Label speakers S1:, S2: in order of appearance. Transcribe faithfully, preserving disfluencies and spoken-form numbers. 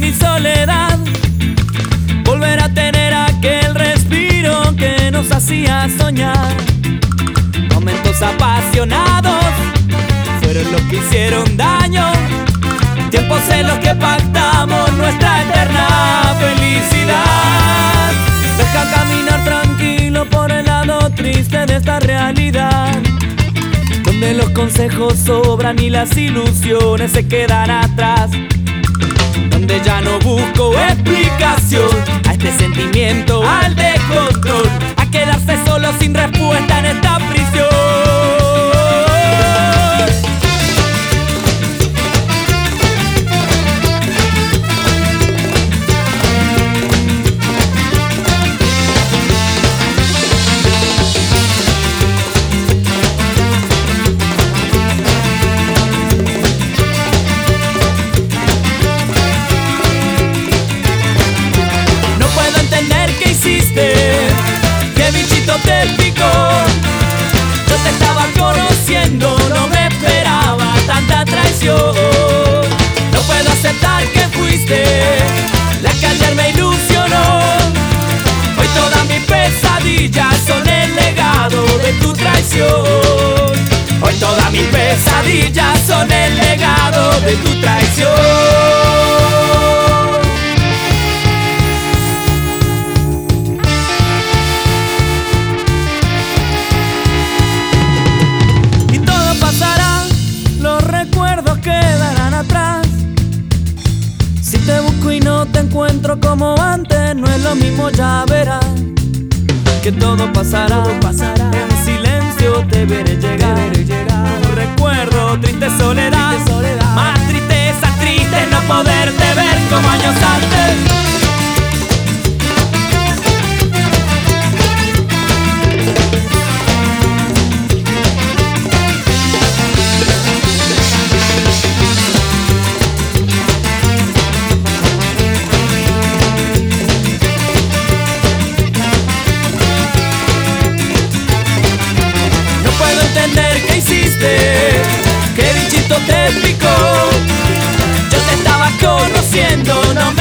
S1: mi soledad, volver a tener aquel respiro que nos hacía soñar. Momentos apasionados fueron los que hicieron daño, tiempos en los que pactamos nuestra eterna felicidad. Deja caminar tranquilo por el lado triste de esta realidad, donde los consejos sobran y las ilusiones se quedan atrás, donde ya no busco explicación a este sentimiento, al descontrol, a quedarse solo sin respuesta en esta prisión. ¿Qué bichito te picó? Yo te estaba conociendo, no me esperaba tanta traición. No puedo aceptar que fuiste la que ayer me ilusionó. Hoy todas mis pesadillas son el legado de tu traición. Hoy todas mis pesadillas son el legado de tu traición. Te encuentro como antes, no es lo mismo, ya verás que todo pasará, todo pasará. En silencio te veré llegar, te veré llegar. Un recuerdo, triste soledad, triste soledad. Más tristeza, triste no poderte ver como años antes. ¿Qué hiciste? ¿Qué bichito te picó? Yo te estaba conociendo, no